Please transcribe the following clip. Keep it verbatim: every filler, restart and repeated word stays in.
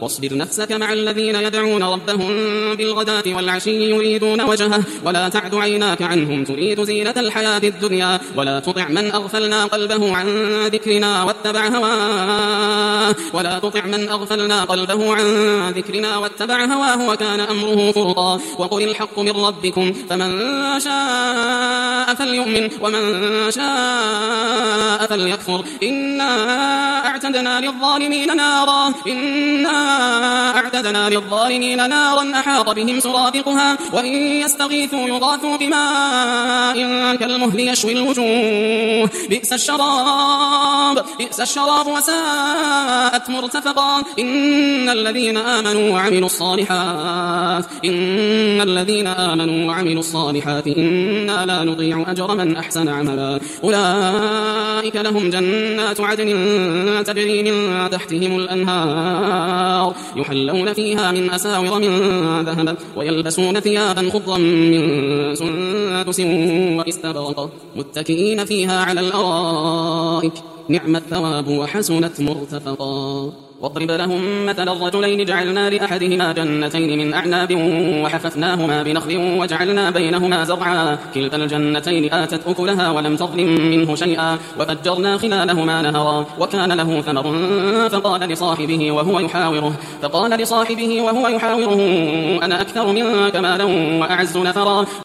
واصبر نفسك مع الذين يدعون ربهم بالغداة والعشي يريدون وجهه ولا تعد عيناك عنهم تريد زينة الحياة الدنيا ولا تطع من أغفلنا قلبه عن ذكرنا واتبع هواه ولا تطع من أغفلنا قلبه عن ذكرنا واتبع هواه وكان أمره فرطا وقل الحق من ربكم فمن شاء فليؤمن ومن شاء فليكفر إنا أعتدنا للظالمين نارا إنا أعتدنا للظالمين نارا أحاط بهم سرادقها وإن يستغيثوا يغاثوا بماء كالمهل يشوي الوجوه بئس الشراب بئس الشراب وساءت مرتفقا إن الذين آمنوا وعملوا الصالحات إن الذين آمنوا وعملوا الصالحات إنا لا نضيع أجر من أحسن عملا أولئك لهم جنات عدن تجري من تحتهم الأنهار يحلون فيها من أساور من ذهب ويلبسون ثيابا خضرا من سندس واستبرق متكئين فيها على الأرائك نعم الثواب وحسنت مرتفقا واضرب لهم مثل الرجلين جعلنا لأحدهما جنتين من أعناب وحففناهما بنخل وجعلنا بينهما زرعا كلتا الجنتين آتت أكلها ولم تظلم منه شيئا وفجرنا خلالهما نهرا وكان له ثمر فقال لصاحبه وهو يحاوره فقال لصاحبه وهو يحاوره أنا أكثر منك مالا وأعز نفرا